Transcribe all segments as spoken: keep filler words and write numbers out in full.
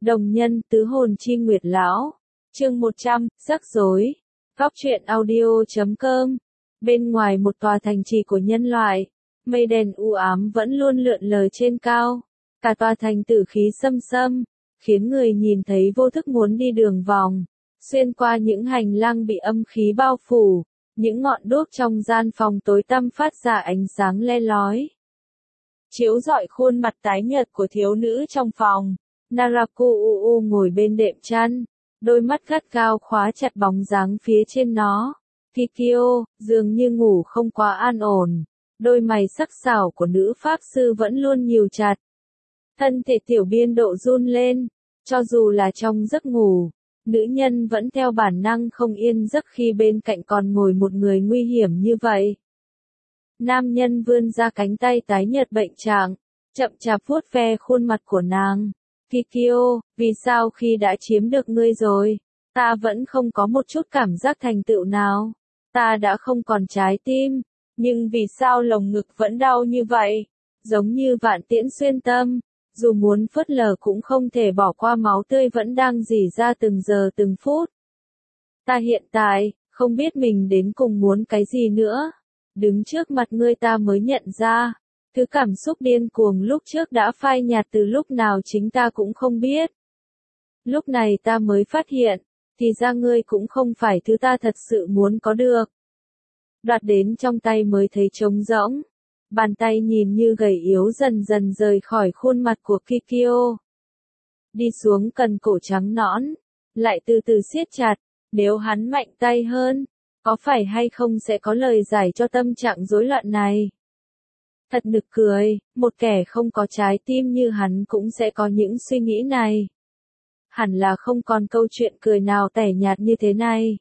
Đồng nhân tứ hồn chi nguyệt lão. Chương một trăm, rắc rối. Góc truyện audio chấm com. Bên ngoài một tòa thành trì của nhân loại, mây đen u ám vẫn luôn lượn lờ trên cao. Cả tòa thành tử khí xâm xâm, khiến người nhìn thấy vô thức muốn đi đường vòng. Xuyên qua những hành lang bị âm khí bao phủ, những ngọn đuốc trong gian phòng tối tăm phát ra ánh sáng le lói, chiếu rọi khuôn mặt tái nhợt của thiếu nữ trong phòng. Naraku U ngồi bên đệm chăn, đôi mắt gắt gao khóa chặt bóng dáng phía trên nó. Kikyo, dường như ngủ không quá an ổn, đôi mày sắc sảo của nữ pháp sư vẫn luôn nhíu chặt. Thân thể tiểu biên độ run lên, cho dù là trong giấc ngủ, nữ nhân vẫn theo bản năng không yên giấc khi bên cạnh còn ngồi một người nguy hiểm như vậy. Nam nhân vươn ra cánh tay tái nhợt bệnh trạng, chậm chạp vuốt ve khuôn mặt của nàng. Kikyo, vì sao khi đã chiếm được ngươi rồi, ta vẫn không có một chút cảm giác thành tựu nào? Ta đã không còn trái tim, nhưng vì sao lồng ngực vẫn đau như vậy? Giống như vạn tiễn xuyên tâm, dù muốn phớt lờ cũng không thể bỏ qua, máu tươi vẫn đang rỉ ra từng giờ từng phút. Ta hiện tại, không biết mình đến cùng muốn cái gì nữa. Đứng trước mặt ngươi ta mới nhận ra, thứ cảm xúc điên cuồng lúc trước đã phai nhạt từ lúc nào chính ta cũng không biết. Lúc này ta mới phát hiện, thì ra ngươi cũng không phải thứ ta thật sự muốn có được. Đoạt đến trong tay mới thấy trống rỗng. Bàn tay nhìn như gầy yếu dần dần rời khỏi khuôn mặt của Kikyo. Đi xuống cần cổ trắng nõn, lại từ từ siết chặt, nếu hắn mạnh tay hơn, có phải hay không sẽ có lời giải cho tâm trạng rối loạn này. Thật nực cười, một kẻ không có trái tim như hắn cũng sẽ có những suy nghĩ này. Hẳn là không còn câu chuyện cười nào tẻ nhạt như thế này.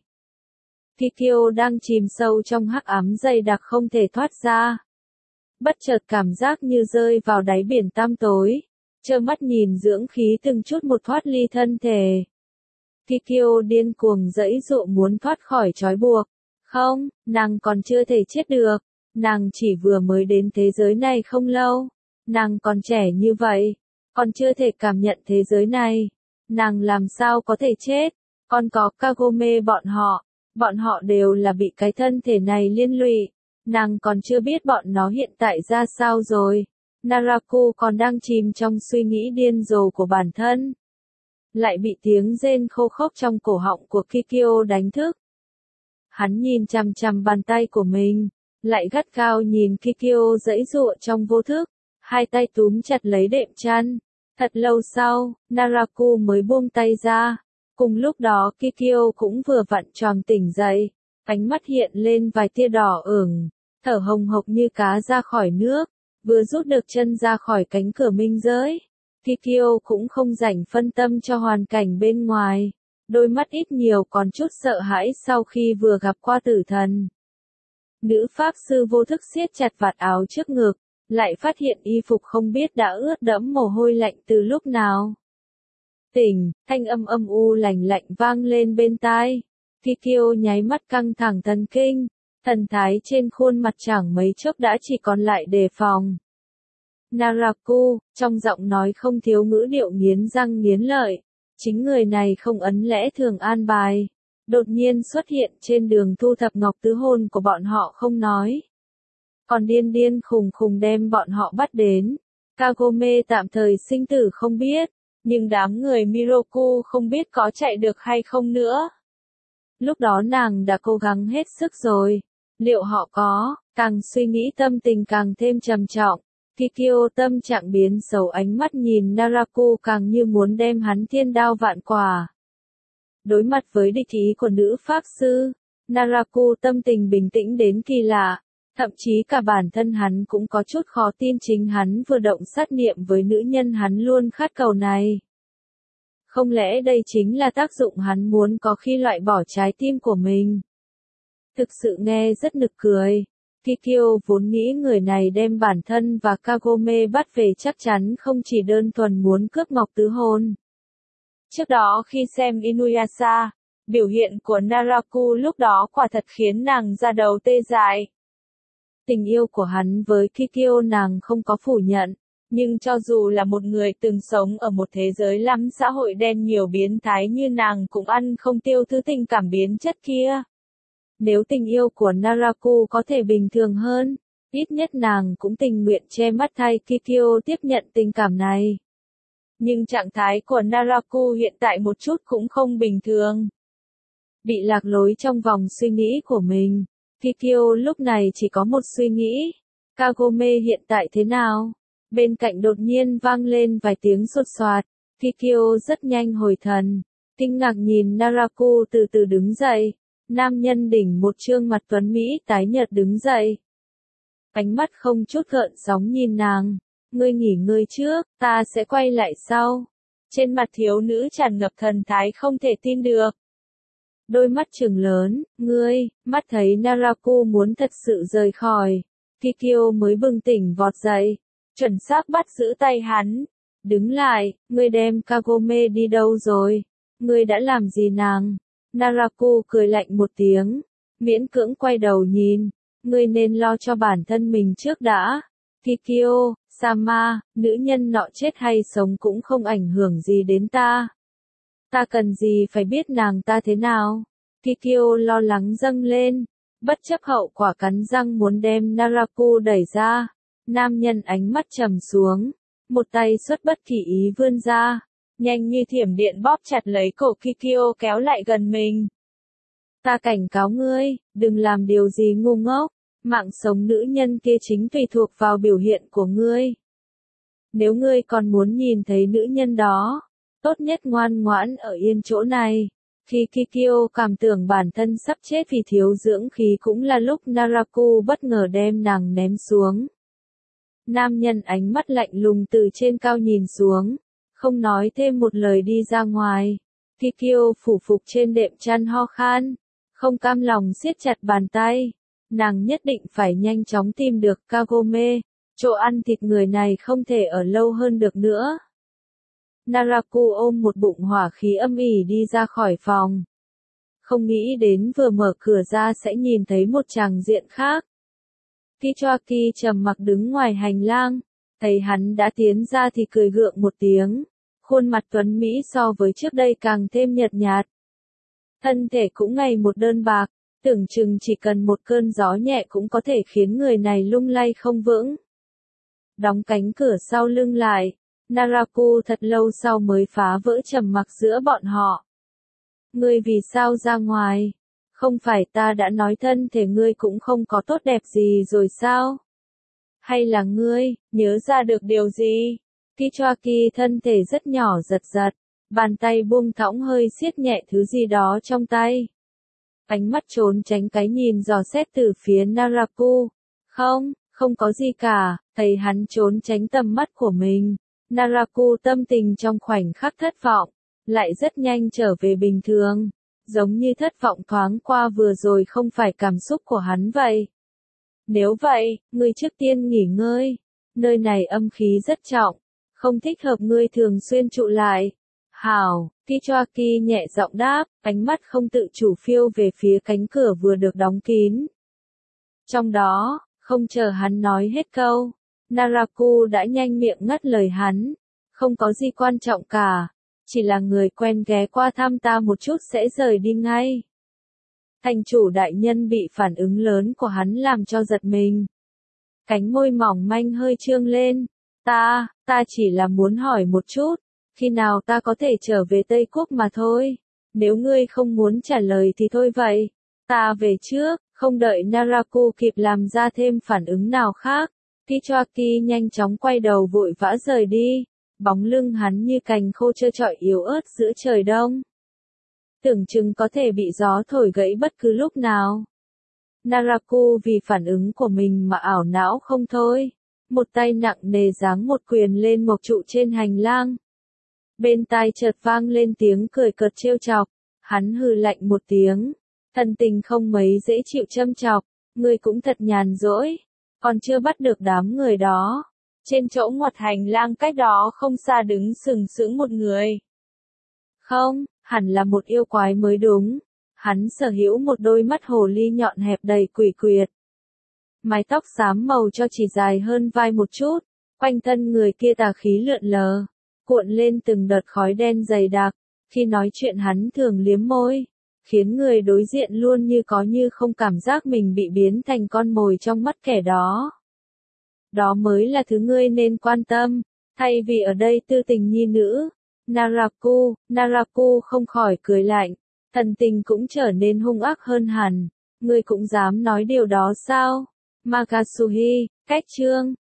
Kikyo đang chìm sâu trong hắc ám dày đặc không thể thoát ra. Bất chợt cảm giác như rơi vào đáy biển tăm tối, trơ mắt nhìn dưỡng khí từng chút một thoát ly thân thể. Kikyo điên cuồng giãy giụa muốn thoát khỏi trói buộc. Không, nàng còn chưa thể chết được. Nàng chỉ vừa mới đến thế giới này không lâu. Nàng còn trẻ như vậy, còn chưa thể cảm nhận thế giới này. Nàng làm sao có thể chết? Còn có Kagome bọn họ, bọn họ đều là bị cái thân thể này liên lụy. Nàng còn chưa biết bọn nó hiện tại ra sao rồi. Naraku còn đang chìm trong suy nghĩ điên rồ của bản thân. Lại bị tiếng rên khô khốc trong cổ họng của Kikyo đánh thức. Hắn nhìn chằm chằm bàn tay của mình, lại gắt gao nhìn Kikyo giãy giụa trong vô thức, hai tay túm chặt lấy đệm chăn. Thật lâu sau, Naraku mới buông tay ra. Cùng lúc đó Kikyo cũng vừa vặn tròn tỉnh dậy, ánh mắt hiện lên vài tia đỏ ửng, thở hồng hộc như cá ra khỏi nước, vừa rút được chân ra khỏi cánh cửa minh giới. Kikyo cũng không rảnh phân tâm cho hoàn cảnh bên ngoài, đôi mắt ít nhiều còn chút sợ hãi sau khi vừa gặp qua tử thần. Nữ pháp sư vô thức siết chặt vạt áo trước ngực, lại phát hiện y phục không biết đã ướt đẫm mồ hôi lạnh từ lúc nào. Tỉnh, thanh âm âm u lạnh lạnh vang lên bên tai. Kikyo nháy mắt căng thẳng thần kinh, thần thái trên khuôn mặt chẳng mấy chốc đã chỉ còn lại đề phòng. Naraku, trong giọng nói không thiếu ngữ điệu nghiến răng nghiến lợi, chính người này không ấn lẽ thường an bài, đột nhiên xuất hiện trên đường thu thập ngọc tứ hồn của bọn họ không nói. Còn điên điên khùng khùng đem bọn họ bắt đến. Kagome tạm thời sinh tử không biết, nhưng đám người Miroku không biết có chạy được hay không nữa. Lúc đó nàng đã cố gắng hết sức rồi, liệu họ có? Càng suy nghĩ tâm tình càng thêm trầm trọng. Kikyo tâm trạng biến xấu, ánh mắt nhìn Naraku càng như muốn đem hắn thiên đao vạn quả. Đối mặt với địch ý của nữ pháp sư, Naraku tâm tình bình tĩnh đến kỳ lạ, thậm chí cả bản thân hắn cũng có chút khó tin chính hắn vừa động sát niệm với nữ nhân hắn luôn khát cầu này. Không lẽ đây chính là tác dụng hắn muốn có khi loại bỏ trái tim của mình? Thực sự nghe rất nực cười. Kikyo vốn nghĩ người này đem bản thân và Kagome bắt về chắc chắn không chỉ đơn thuần muốn cướp ngọc tứ hồn. Trước đó khi xem Inuyasha, biểu hiện của Naraku lúc đó quả thật khiến nàng da đầu tê dại. Tình yêu của hắn với Kikyo nàng không có phủ nhận, Nhưng cho dù là một người từng sống ở một thế giới lắm xã hội đen nhiều biến thái như nàng cũng ăn không tiêu thứ tình cảm biến chất kia. Nếu tình yêu của Naraku có thể bình thường hơn, ít nhất nàng cũng tình nguyện che mắt thay Kikyo tiếp nhận tình cảm này. Nhưng trạng thái của Naraku hiện tại một chút cũng không bình thường. Bị lạc lối trong vòng suy nghĩ của mình, Kikyo lúc này chỉ có một suy nghĩ. Kagome hiện tại thế nào? Bên cạnh đột nhiên vang lên vài tiếng sột soạt. Kikyo rất nhanh hồi thần. Kinh ngạc nhìn Naraku từ từ đứng dậy. Nam nhân đỉnh một trương mặt tuấn Mỹ tái nhợt đứng dậy. Ánh mắt không chút gợn sóng nhìn nàng. Ngươi nghỉ ngơi trước, ta sẽ quay lại sau. Trên mặt thiếu nữ tràn ngập thần thái không thể tin được. Đôi mắt trừng lớn, ngươi, mắt thấy Naraku muốn thật sự rời khỏi. Kikyo mới bừng tỉnh vọt dậy. Chuẩn xác bắt giữ tay hắn. Đứng lại, ngươi đem Kagome đi đâu rồi? Ngươi đã làm gì nàng? Naraku cười lạnh một tiếng. Miễn cưỡng quay đầu nhìn. Ngươi nên lo cho bản thân mình trước đã. Kikyo, Sama, nữ nhân nọ chết hay sống cũng không ảnh hưởng gì đến ta. Ta cần gì phải biết nàng ta thế nào? Kikyo lo lắng dâng lên. Bất chấp hậu quả cắn răng muốn đem Naraku đẩy ra. Nam nhân ánh mắt trầm xuống. Một tay xuất bất kỳ ý vươn ra. Nhanh như thiểm điện bóp chặt lấy cổ Kikyo kéo lại gần mình. Ta cảnh cáo ngươi, đừng làm điều gì ngu ngốc. Mạng sống nữ nhân kia chính tùy thuộc vào biểu hiện của ngươi. Nếu ngươi còn muốn nhìn thấy nữ nhân đó, tốt nhất ngoan ngoãn ở yên chỗ này. Khi Kikyo cảm tưởng bản thân sắp chết vì thiếu dưỡng khí cũng là lúc Naraku bất ngờ đem nàng ném xuống. Nam nhân ánh mắt lạnh lùng từ trên cao nhìn xuống, không nói thêm một lời đi ra ngoài. Kikyo phủ phục trên đệm chăn ho khan, không cam lòng siết chặt bàn tay. Nàng nhất định phải nhanh chóng tìm được Kagome, chỗ ăn thịt người này không thể ở lâu hơn được nữa. Naraku ôm một bụng hỏa khí âm ỉ đi ra khỏi phòng. Không nghĩ đến vừa mở cửa ra sẽ nhìn thấy một tràng diện khác. Kichoaki trầm mặc đứng ngoài hành lang, thấy hắn đã tiến ra thì cười gượng một tiếng. Khuôn mặt tuấn Mỹ so với trước đây càng thêm nhợt nhạt. Thân thể cũng ngày một đơn bạc, tưởng chừng chỉ cần một cơn gió nhẹ cũng có thể khiến người này lung lay không vững. Đóng cánh cửa sau lưng lại, Naraku thật lâu sau mới phá vỡ trầm mặc giữa bọn họ. Ngươi vì sao ra ngoài? Không phải ta đã nói thân thể ngươi cũng không có tốt đẹp gì rồi sao? Hay là ngươi, nhớ ra được điều gì? Kichoaki thân thể rất nhỏ giật giật, bàn tay buông thõng hơi siết nhẹ thứ gì đó trong tay. Ánh mắt trốn tránh cái nhìn dò xét từ phía Naraku. Không, không có gì cả, thấy hắn trốn tránh tầm mắt của mình. Naraku tâm tình trong khoảnh khắc thất vọng, lại rất nhanh trở về bình thường. Giống như thất vọng thoáng qua vừa rồi không phải cảm xúc của hắn vậy. Nếu vậy, ngươi trước tiên nghỉ ngơi. Nơi này âm khí rất trọng, không thích hợp ngươi thường xuyên trụ lại. Hảo, Kichoaki nhẹ giọng đáp, ánh mắt không tự chủ phiêu về phía cánh cửa vừa được đóng kín. Trong đó, không chờ hắn nói hết câu, Naraku đã nhanh miệng ngắt lời hắn. Không có gì quan trọng cả, chỉ là người quen ghé qua thăm ta một chút sẽ rời đi ngay. Thành chủ đại nhân bị phản ứng lớn của hắn làm cho giật mình. Cánh môi mỏng manh hơi trương lên. Ta, ta chỉ là muốn hỏi một chút, khi nào ta có thể trở về Tây Quốc mà thôi. Nếu ngươi không muốn trả lời thì thôi vậy. Ta về trước, không đợi Naraku kịp làm ra thêm phản ứng nào khác. Kichoaki nhanh chóng quay đầu vội vã rời đi. Bóng lưng hắn như cành khô trơ trọi yếu ớt giữa trời đông. Tưởng chừng có thể bị gió thổi gãy bất cứ lúc nào. Naraku vì phản ứng của mình mà ảo não không thôi. Một tay nặng nề giáng một quyền lên một trụ trên hành lang. Bên tai chợt vang lên tiếng cười cợt trêu chọc. Hắn hừ lạnh một tiếng. Thần tình không mấy dễ chịu châm chọc. Ngươi cũng thật nhàn rỗi. Còn chưa bắt được đám người đó. Trên chỗ ngoặt hành lang cách đó không xa đứng sừng sững một người. Không, hẳn là một yêu quái mới đúng. Hắn sở hữu một đôi mắt hồ ly nhọn hẹp đầy quỷ quyệt. Mái tóc xám màu cho chỉ dài hơn vai một chút. Quanh thân người kia tà khí lượn lờ, cuộn lên từng đợt khói đen dày đặc, khi nói chuyện hắn thường liếm môi, khiến người đối diện luôn như có như không cảm giác mình bị biến thành con mồi trong mắt kẻ đó. Đó mới là thứ ngươi nên quan tâm, thay vì ở đây tư tình nhi nữ. Naraku, Naraku không khỏi cười lạnh, thần tình cũng trở nên hung ác hơn hẳn. Ngươi cũng dám nói điều đó sao? Makasuhi, cách chương.